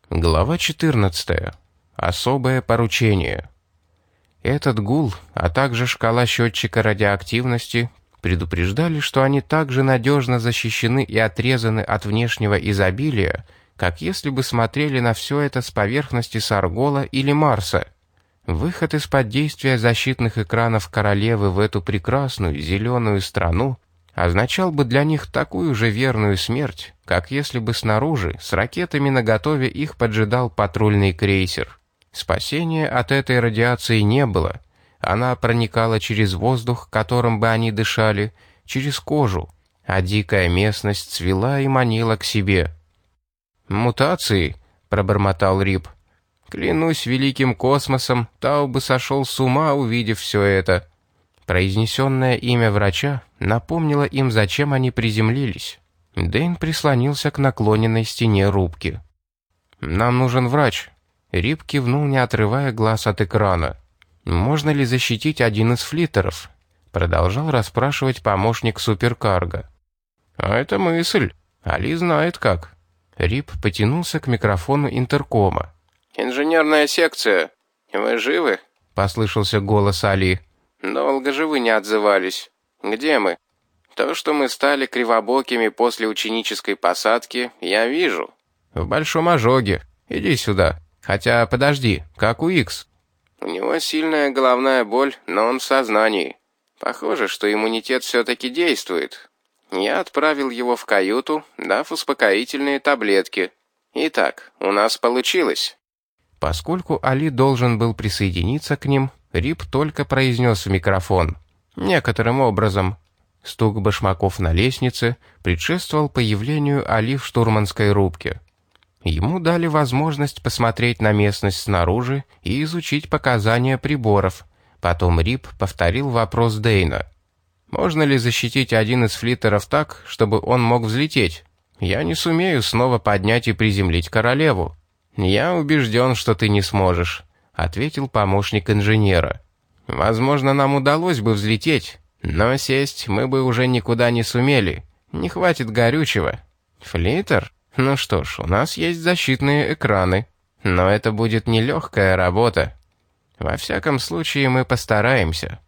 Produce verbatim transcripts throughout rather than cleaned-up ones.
Глава четырнадцатая. Особое поручение. Этот гул, а также шкала счетчика радиоактивности предупреждали, что они также надежно защищены и отрезаны от внешнего изобилия, как если бы смотрели на все это с поверхности Саргола или Марса. Выход из-под действия защитных экранов королевы в эту прекрасную зеленую страну означал бы для них такую же верную смерть, как если бы снаружи с ракетами наготове их поджидал патрульный крейсер. Спасения от этой радиации не было. Она проникала через воздух, которым бы они дышали, через кожу, а дикая местность цвела и манила к себе. «Мутации», — пробормотал Рип. «Клянусь великим космосом, Тау бы сошел с ума, увидев все это». Произнесенное имя врача напомнило им, зачем они приземлились. Дэйн прислонился к наклоненной стене рубки. «Нам нужен врач». Рип кивнул, не отрывая глаз от экрана. «Можно ли защитить один из флиттеров?» Продолжал расспрашивать помощник суперкарго. «А это мысль. Али знает как». Рип потянулся к микрофону интеркома. «Инженерная секция. Вы живы?» — послышался голос Али. «Долго же вы не отзывались. Где мы?» «То, что мы стали кривобокими после ученической посадки, я вижу». «В большом ожоге. Иди сюда. Хотя, подожди, как у Икс?» «У него сильная головная боль, но он в сознании. Похоже, что иммунитет все-таки действует. Я отправил его в каюту, дав успокоительные таблетки. Итак, у нас получилось». Поскольку Али должен был присоединиться к ним, Рип только произнес в микрофон. «Некоторым образом». Стук башмаков на лестнице предшествовал появлению Али в штурманской рубке. Ему дали возможность посмотреть на местность снаружи и изучить показания приборов. Потом Рип повторил вопрос Дэйна. «Можно ли защитить один из флиттеров так, чтобы он мог взлететь? Я не сумею снова поднять и приземлить королеву». «Я убежден, что ты не сможешь», — ответил помощник инженера. «Возможно, нам удалось бы взлететь, но сесть мы бы уже никуда не сумели. Не хватит горючего». «Флиттер? Ну что ж, у нас есть защитные экраны. Но это будет нелегкая работа. Во всяком случае, мы постараемся».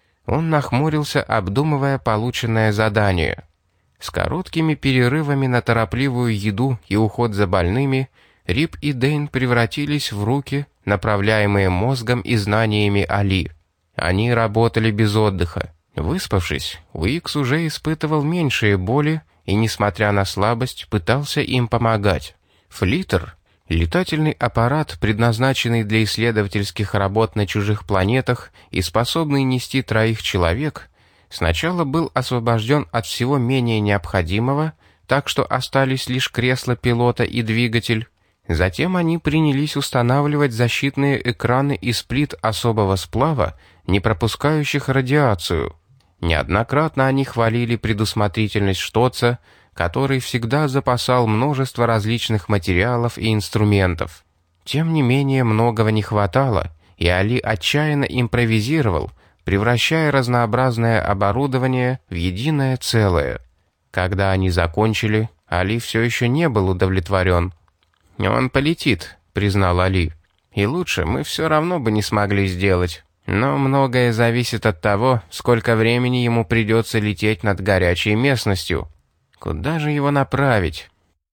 Он нахмурился, обдумывая полученное задание. С короткими перерывами на торопливую еду и уход за больными Рип и Дэйн превратились в руки, направляемые мозгом и знаниями Али. Они работали без отдыха. Выспавшись, Уикс уже испытывал меньшие боли и, несмотря на слабость, пытался им помогать. Флиттер, летательный аппарат, предназначенный для исследовательских работ на чужих планетах и способный нести троих человек, сначала был освобожден от всего менее необходимого, так что остались лишь кресло пилота и двигатель. Затем они принялись устанавливать защитные экраны из плит особого сплава, не пропускающих радиацию. Неоднократно они хвалили предусмотрительность Штоца, который всегда запасал множество различных материалов и инструментов. Тем не менее, многого не хватало, и Али отчаянно импровизировал, превращая разнообразное оборудование в единое целое. Когда они закончили, Али все еще не был удовлетворен. «Он полетит», — признал Али. «И лучше мы все равно бы не смогли сделать. Но многое зависит от того, сколько времени ему придется лететь над горячей местностью. Куда же его направить?»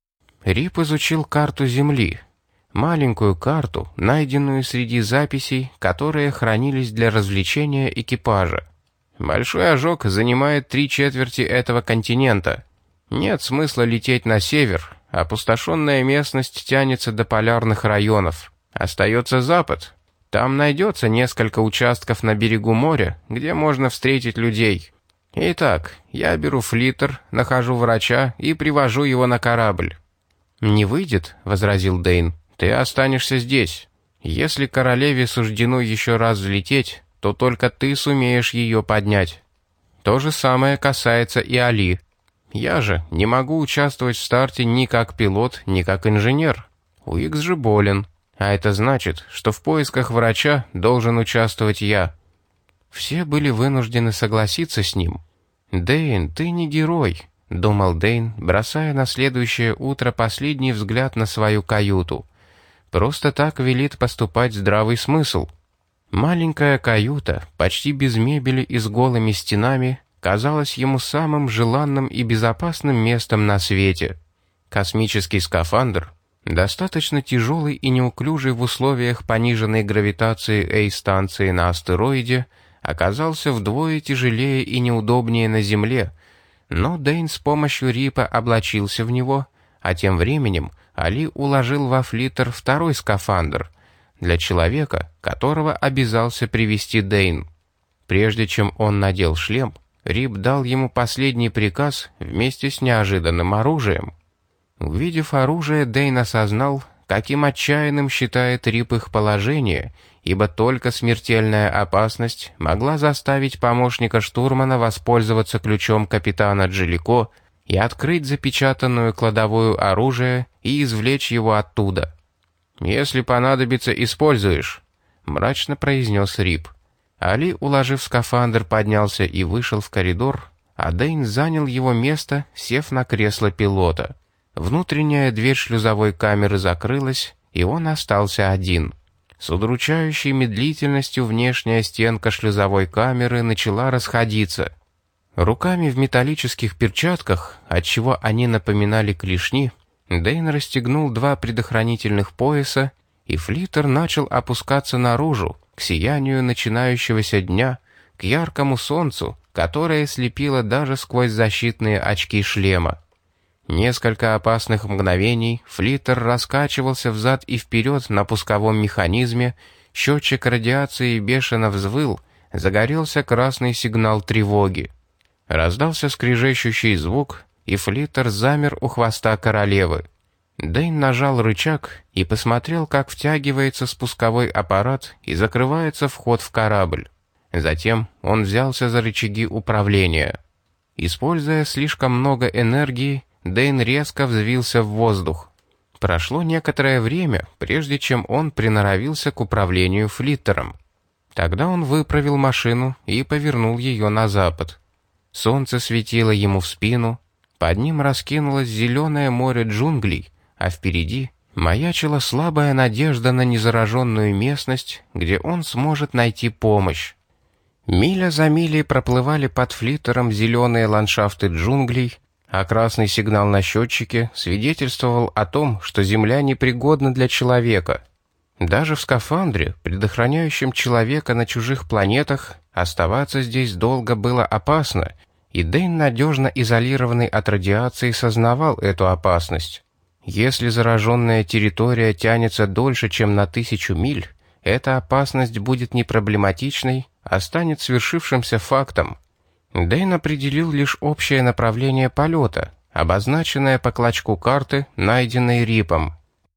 Рип изучил карту Земли. Маленькую карту, найденную среди записей, которые хранились для развлечения экипажа. «Большой ожог занимает три четверти этого континента. Нет смысла лететь на север. Опустошенная местность тянется до полярных районов. Остается запад. Там найдется несколько участков на берегу моря, где можно встретить людей. Итак, я беру флиттер, нахожу врача и привожу его на корабль». «Не выйдет», — возразил Дэйн. «Ты останешься здесь. Если королеве суждено еще раз взлететь, то только ты сумеешь ее поднять. То же самое касается и Али. Я же не могу участвовать в старте ни как пилот, ни как инженер. Уикс же болен, а это значит, что в поисках врача должен участвовать я». Все были вынуждены согласиться с ним. «Дэйн, ты не герой», — думал Дэйн, бросая на следующее утро последний взгляд на свою каюту. просто так велит поступать здравый смысл. Маленькая каюта, почти без мебели и с голыми стенами, казалась ему самым желанным и безопасным местом на свете. Космический скафандр, достаточно тяжелый и неуклюжий в условиях пониженной гравитации Эй-станции на астероиде, оказался вдвое тяжелее и неудобнее на Земле, но Дэйн с помощью Рипа облачился в него, а тем временем Али уложил во флиттер второй скафандр для человека, которого обязался привести Дэйн. Прежде чем он надел шлем, Рип дал ему последний приказ вместе с неожиданным оружием. Увидев оружие, Дэйн осознал, каким отчаянным считает Рип их положение, ибо только смертельная опасность могла заставить помощника штурмана воспользоваться ключом капитана Джелико и открыть запечатанную кладовую оружия и извлечь его оттуда. «Если понадобится, используешь», — мрачно произнес Рип. Али, уложив скафандр, поднялся и вышел в коридор, а Дэйн занял его место, сев на кресло пилота. Внутренняя дверь шлюзовой камеры закрылась, и он остался один. С удручающей медлительностью внешняя стенка шлюзовой камеры начала расходиться. Руками в металлических перчатках, отчего они напоминали клешни, Дэйн расстегнул два предохранительных пояса, и флиттер начал опускаться наружу, к сиянию начинающегося дня, к яркому солнцу, которое слепило даже сквозь защитные очки шлема. Несколько опасных мгновений флиттер раскачивался взад и вперед на пусковом механизме, счетчик радиации бешено взвыл, загорелся красный сигнал тревоги. Раздался скрежещущий звук, и флиттер замер у хвоста королевы. Дэйн нажал рычаг и посмотрел, как втягивается спусковой аппарат и закрывается вход в корабль. Затем он взялся за рычаги управления. Используя слишком много энергии, Дэйн резко взвился в воздух. Прошло некоторое время, прежде чем он приноровился к управлению флиттером. Тогда он выправил машину и повернул ее на запад. Солнце светило ему в спину, под ним раскинулось зеленое море джунглей, а впереди маячила слабая надежда на незараженную местность, где он сможет найти помощь. Миля за милей проплывали под флиттером зеленые ландшафты джунглей, а красный сигнал на счетчике свидетельствовал о том, что Земля непригодна для человека. Даже в скафандре, предохраняющем человека на чужих планетах, оставаться здесь долго было опасно, и Дэйн, надежно изолированный от радиации, сознавал эту опасность. Если зараженная территория тянется дольше, чем на тысячу миль, эта опасность будет не проблематичной, а станет свершившимся фактом. Дэйн определил лишь общее направление полета, обозначенное по клочку карты, найденной Рипом.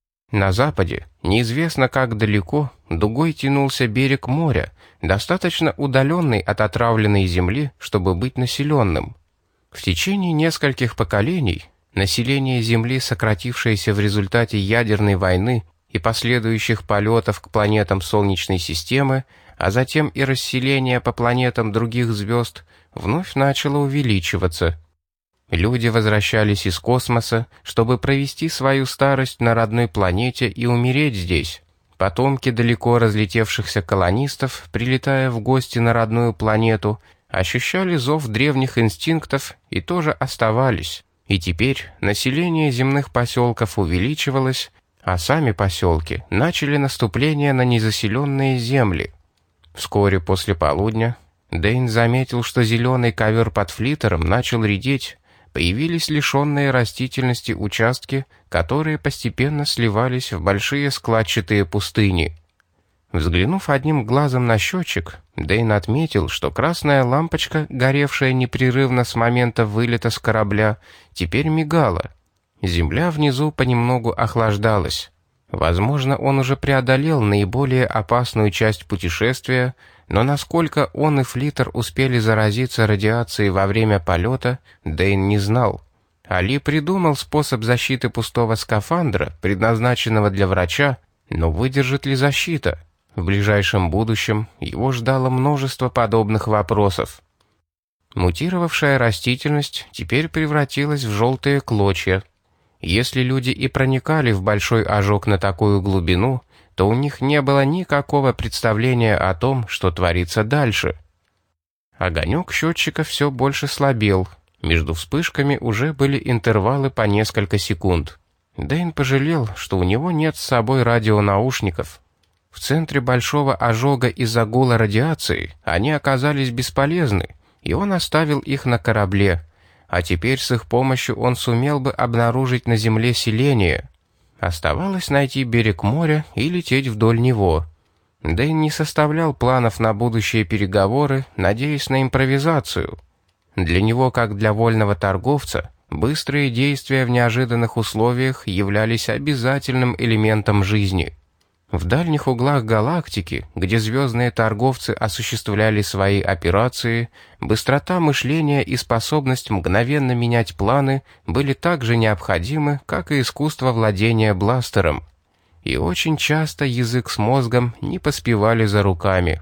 На западе, неизвестно как далеко, дугой тянулся берег моря, достаточно удаленный от отравленной земли, чтобы быть населенным. В течение нескольких поколений население Земли, сократившееся в результате ядерной войны и последующих полетов к планетам Солнечной системы, а затем и расселение по планетам других звезд, вновь начало увеличиваться. Люди возвращались из космоса, чтобы провести свою старость на родной планете и умереть здесь. Потомки далеко разлетевшихся колонистов, прилетая в гости на родную планету, ощущали зов древних инстинктов и тоже оставались. И теперь население земных поселков увеличивалось, а сами поселки начали наступление на незаселенные земли. Вскоре после полудня Дэйн заметил, что зеленый ковер под флиттером начал редеть, появились лишенные растительности участки, которые постепенно сливались в большие складчатые пустыни. Взглянув одним глазом на счетчик, Дэйн отметил, что красная лампочка, горевшая непрерывно с момента вылета с корабля, теперь мигала. Земля внизу понемногу охлаждалась. Возможно, он уже преодолел наиболее опасную часть путешествия, но насколько он и флиттер успели заразиться радиацией во время полета, Дэйн не знал. Али придумал способ защиты пустого скафандра, предназначенного для врача, но выдержит ли защита? В ближайшем будущем его ждало множество подобных вопросов. Мутировавшая растительность теперь превратилась в желтые клочья. Если люди и проникали в большой ожог на такую глубину, то у них не было никакого представления о том, что творится дальше. Огонек счетчика все больше слабел. Между вспышками уже были интервалы по несколько секунд. Дэйн пожалел, что у него нет с собой радионаушников. В центре большого ожога из-за гула радиации они оказались бесполезны, и он оставил их на корабле, а теперь с их помощью он сумел бы обнаружить на Земле селение. Оставалось найти берег моря и лететь вдоль него. Дэйн не составлял планов на будущие переговоры, надеясь на импровизацию. Для него, как для вольного торговца, быстрые действия в неожиданных условиях являлись обязательным элементом жизни. В дальних углах галактики, где звездные торговцы осуществляли свои операции, быстрота мышления и способность мгновенно менять планы были так же необходимы, как и искусство владения бластером. И очень часто язык с мозгом не поспевали за руками.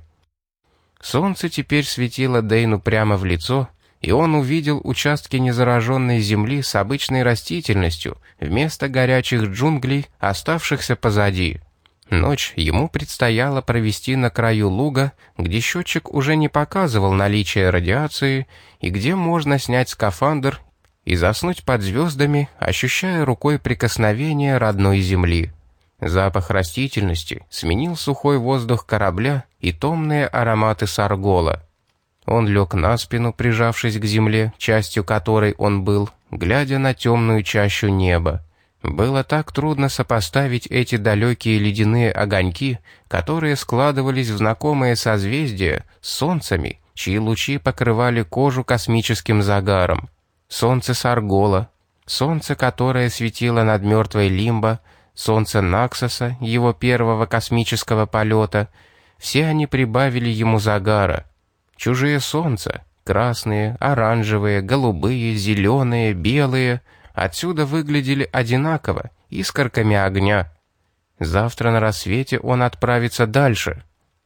Солнце теперь светило Дэйну прямо в лицо, и он увидел участки незараженной земли с обычной растительностью вместо горячих джунглей, оставшихся позади. Ночь ему предстояло провести на краю луга, где счетчик уже не показывал наличие радиации, и где можно снять скафандр и заснуть под звездами, ощущая рукой прикосновение родной земли. Запах растительности сменил сухой воздух корабля и томные ароматы саргола. Он лег на спину, прижавшись к земле, частью которой он был, глядя на темную чащу неба. Было так трудно сопоставить эти далекие ледяные огоньки, которые складывались в знакомые созвездия, с солнцами, чьи лучи покрывали кожу космическим загаром. Солнце Саргола, солнце, которое светило над мертвой Лимбо, солнце Наксоса, его первого космического полета, все они прибавили ему загара. Чужие солнца, красные, оранжевые, голубые, зеленые, белые — отсюда выглядели одинаково, искорками огня. Завтра на рассвете он отправится дальше.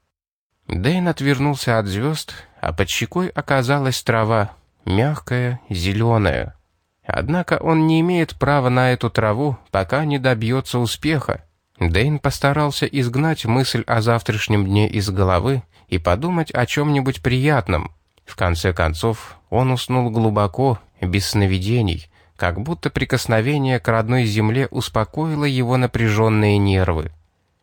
Дэйн отвернулся от звезд, а под щекой оказалась трава, мягкая, зеленая. Однако он не имеет права на эту траву, пока не добьется успеха. Дэйн постарался изгнать мысль о завтрашнем дне из головы и подумать о чем-нибудь приятном. В конце концов, он уснул глубоко, без сновидений, как будто прикосновение к родной земле успокоило его напряженные нервы.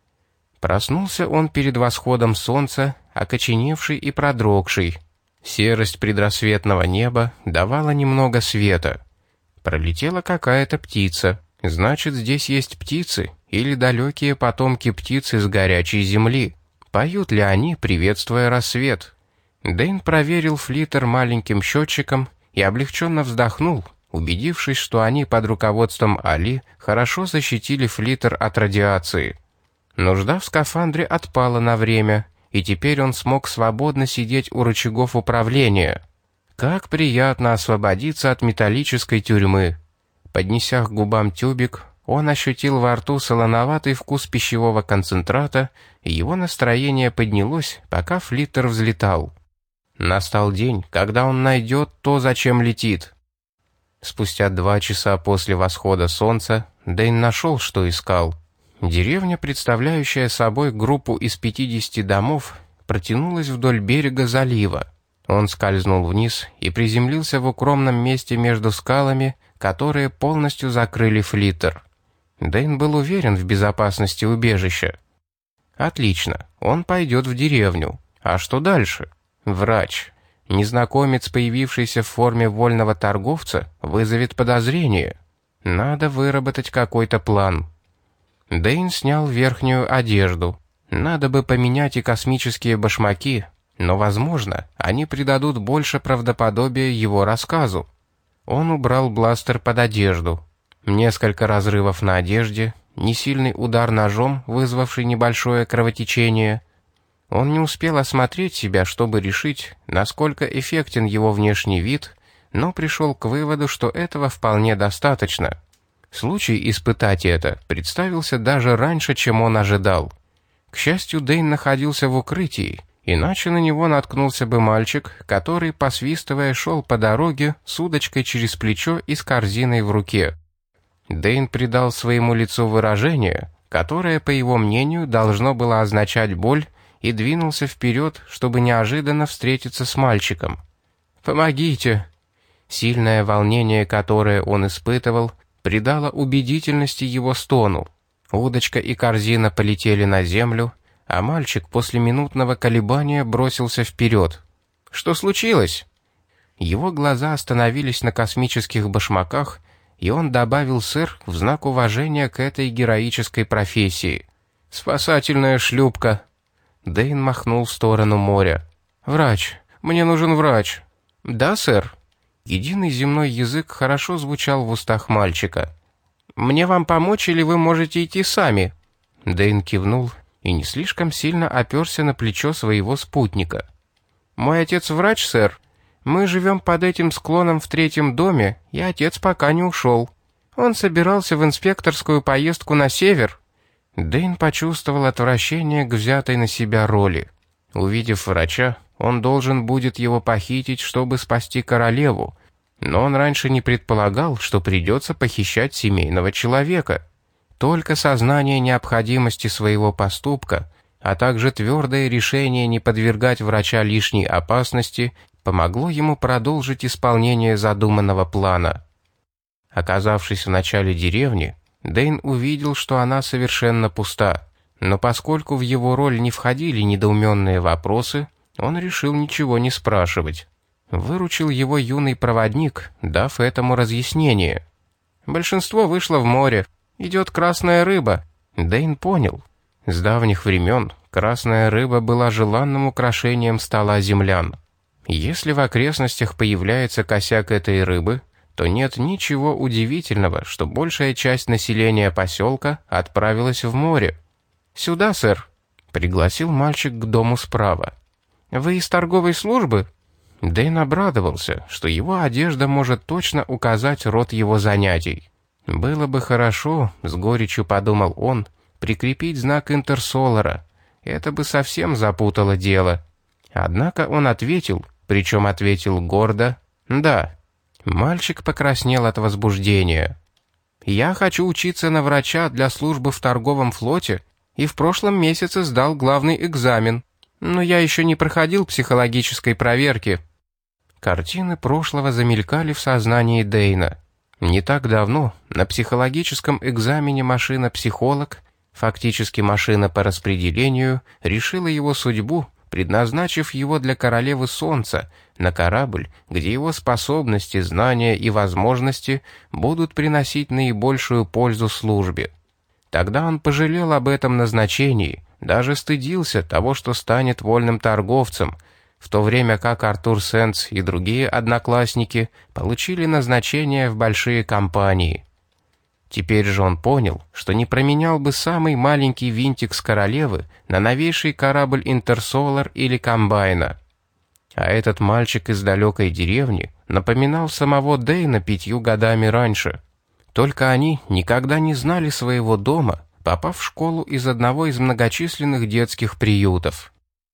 Проснулся он перед восходом солнца, окоченевший и продрогший. Серость предрассветного неба давала немного света. Пролетела какая-то птица. Значит, здесь есть птицы или далекие потомки птиц из горячей земли. Поют ли они, приветствуя рассвет? Дэйн проверил флиттер маленьким счетчиком и облегченно вздохнул, убедившись, что они под руководством Али хорошо защитили флиттер от радиации. Нужда в скафандре отпала на время, и теперь он смог свободно сидеть у рычагов управления. Как приятно освободиться от металлической тюрьмы. Поднеся к губам тюбик, он ощутил во рту солоноватый вкус пищевого концентрата, и его настроение поднялось, пока флиттер взлетал. Настал день, когда он найдет то, зачем летит. Спустя два часа после восхода солнца Дэйн нашел, что искал. Деревня, представляющая собой группу из пятидесяти домов, протянулась вдоль берега залива. Он скользнул вниз и приземлился в укромном месте между скалами, которые полностью закрыли флиттер. Дэйн был уверен в безопасности убежища. Отлично, он пойдет в деревню. А что дальше? Врач. Незнакомец, появившийся в форме вольного торговца, вызовет подозрение. Надо выработать какой-то план. Дэйн снял верхнюю одежду. Надо бы поменять и космические башмаки, но, возможно, они придадут больше правдоподобия его рассказу. Он убрал бластер под одежду. Несколько разрывов на одежде, несильный удар ножом, вызвавший небольшое кровотечение. Он не успел осмотреть себя, чтобы решить, насколько эффектен его внешний вид, но пришел к выводу, что этого вполне достаточно. Случай испытать это представился даже раньше, чем он ожидал. К счастью, Дэйн находился в укрытии, иначе на него наткнулся бы мальчик, который, посвистывая, шел по дороге с удочкой через плечо и с корзиной в руке. Дэйн придал своему лицу выражение, которое, по его мнению, должно было означать боль, и двинулся вперед, чтобы неожиданно встретиться с мальчиком. «Помогите!» Сильное волнение, которое он испытывал, придало убедительности его стону. Удочка и корзина полетели на землю, а мальчик после минутного колебания бросился вперед. «Что случилось?» Его глаза остановились на космических башмаках, и он добавил «сэр» в знак уважения к этой героической профессии. «Спасательная шлюпка». Дэйн махнул в сторону моря. «Врач. Мне нужен врач». «Да, сэр». Единый земной язык хорошо звучал в устах мальчика. «Мне вам помочь, или вы можете идти сами?» Дэйн кивнул и не слишком сильно оперся на плечо своего спутника. «Мой отец врач, сэр. Мы живем под этим склоном в третьем доме, и отец пока не ушел. Он собирался в инспекторскую поездку на север». Дэйн почувствовал отвращение к взятой на себя роли. Увидев врача, он должен будет его похитить, чтобы спасти королеву, но он раньше не предполагал, что придется похищать семейного человека. Только сознание необходимости своего поступка, а также твердое решение не подвергать врача лишней опасности, помогло ему продолжить исполнение задуманного плана. Оказавшись в начале деревни, Дэйн увидел, что она совершенно пуста, но поскольку в его роль не входили недоуменные вопросы, он решил ничего не спрашивать. Выручил его юный проводник, дав этому разъяснение. «Большинство вышло в море. Идет красная рыба». Дэйн понял. С давних времен красная рыба была желанным украшением стола землян. Если в окрестностях появляется косяк этой рыбы, то нет ничего удивительного, что большая часть населения поселка отправилась в море. «Сюда, сэр», — пригласил мальчик к дому справа. «Вы из торговой службы?» Дэйн обрадовался, что его одежда может точно указать род его занятий. «Было бы хорошо», — с горечью подумал он, — «прикрепить знак Интерсолара. Это бы совсем запутало дело». Однако он ответил, причем ответил гордо, «да». Мальчик покраснел от возбуждения. «Я хочу учиться на врача для службы в торговом флоте и в прошлом месяце сдал главный экзамен, но я еще не проходил психологической проверки». Картины прошлого замелькали в сознании Дэйна. Не так давно на психологическом экзамене машина-психолог, фактически машина по распределению, решила его судьбу, предназначив его для королевы Солнца, на корабль, где его способности, знания и возможности будут приносить наибольшую пользу службе. Тогда он пожалел об этом назначении, даже стыдился того, что станет вольным торговцем, в то время как Артур Сенс и другие одноклассники получили назначение в большие компании. Теперь же он понял, что не променял бы самый маленький винтик с королевы на новейший корабль Интерсолар или Комбайна. А этот мальчик из далекой деревни напоминал самого Дэйна пятью годами раньше. Только они никогда не знали своего дома, попав в школу из одного из многочисленных детских приютов.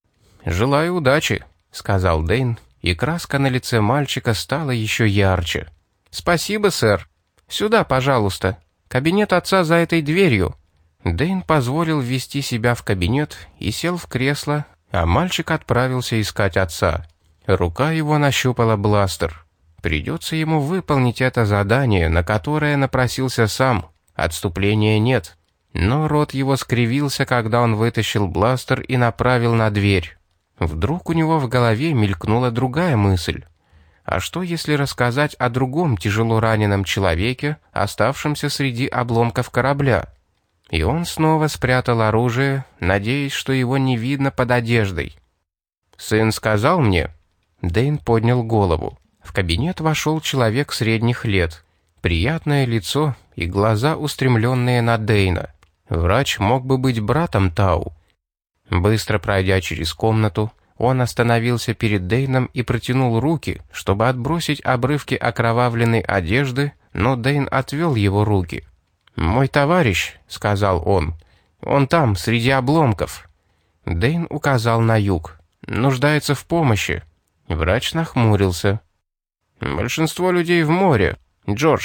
«Желаю удачи», — сказал Дэйн, и краска на лице мальчика стала еще ярче. «Спасибо, сэр. Сюда, пожалуйста. Кабинет отца за этой дверью». Дэйн позволил ввести себя в кабинет и сел в кресло, а мальчик отправился искать отца. Рука его нащупала бластер. Придется ему выполнить это задание, на которое напросился сам. Отступления нет. Но рот его скривился, когда он вытащил бластер и направил на дверь. Вдруг у него в голове мелькнула другая мысль. А что, если рассказать о другом тяжело раненом человеке, оставшемся среди обломков корабля? И он снова спрятал оружие, надеясь, что его не видно под одеждой. «Сын сказал мне...» Дэйн поднял голову. В кабинет вошел человек средних лет. Приятное лицо и глаза, устремленные на Дэйна. Врач мог бы быть братом Тау. Быстро пройдя через комнату, он остановился перед Дэйном и протянул руки, чтобы отбросить обрывки окровавленной одежды, но Дэйн отвел его руки. «Мой товарищ», — сказал он, — «он там, среди обломков». Дэйн указал на юг. «Нуждается в помощи». Врач нахмурился. «Большинство людей в море. Джордж,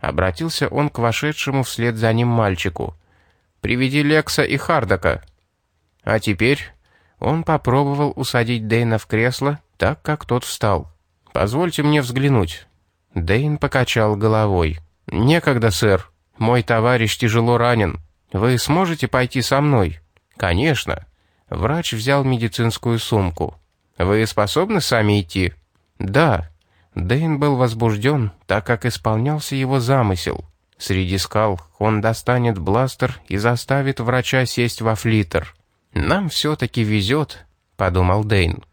Обратился он к вошедшему вслед за ним мальчику. «Приведи Лекса и Хардака». А теперь он попробовал усадить Дэйна в кресло, так как тот встал. «Позвольте мне взглянуть». Дэйн покачал головой. «Некогда, сэр. Мой товарищ тяжело ранен. Вы сможете пойти со мной?» «Конечно». Врач взял медицинскую сумку. «Вы способны сами идти?» «Да». Дэйн был возбужден, так как исполнялся его замысел. Среди скал он достанет бластер и заставит врача сесть во флиттер. «Нам все-таки везет», — подумал Дэйн.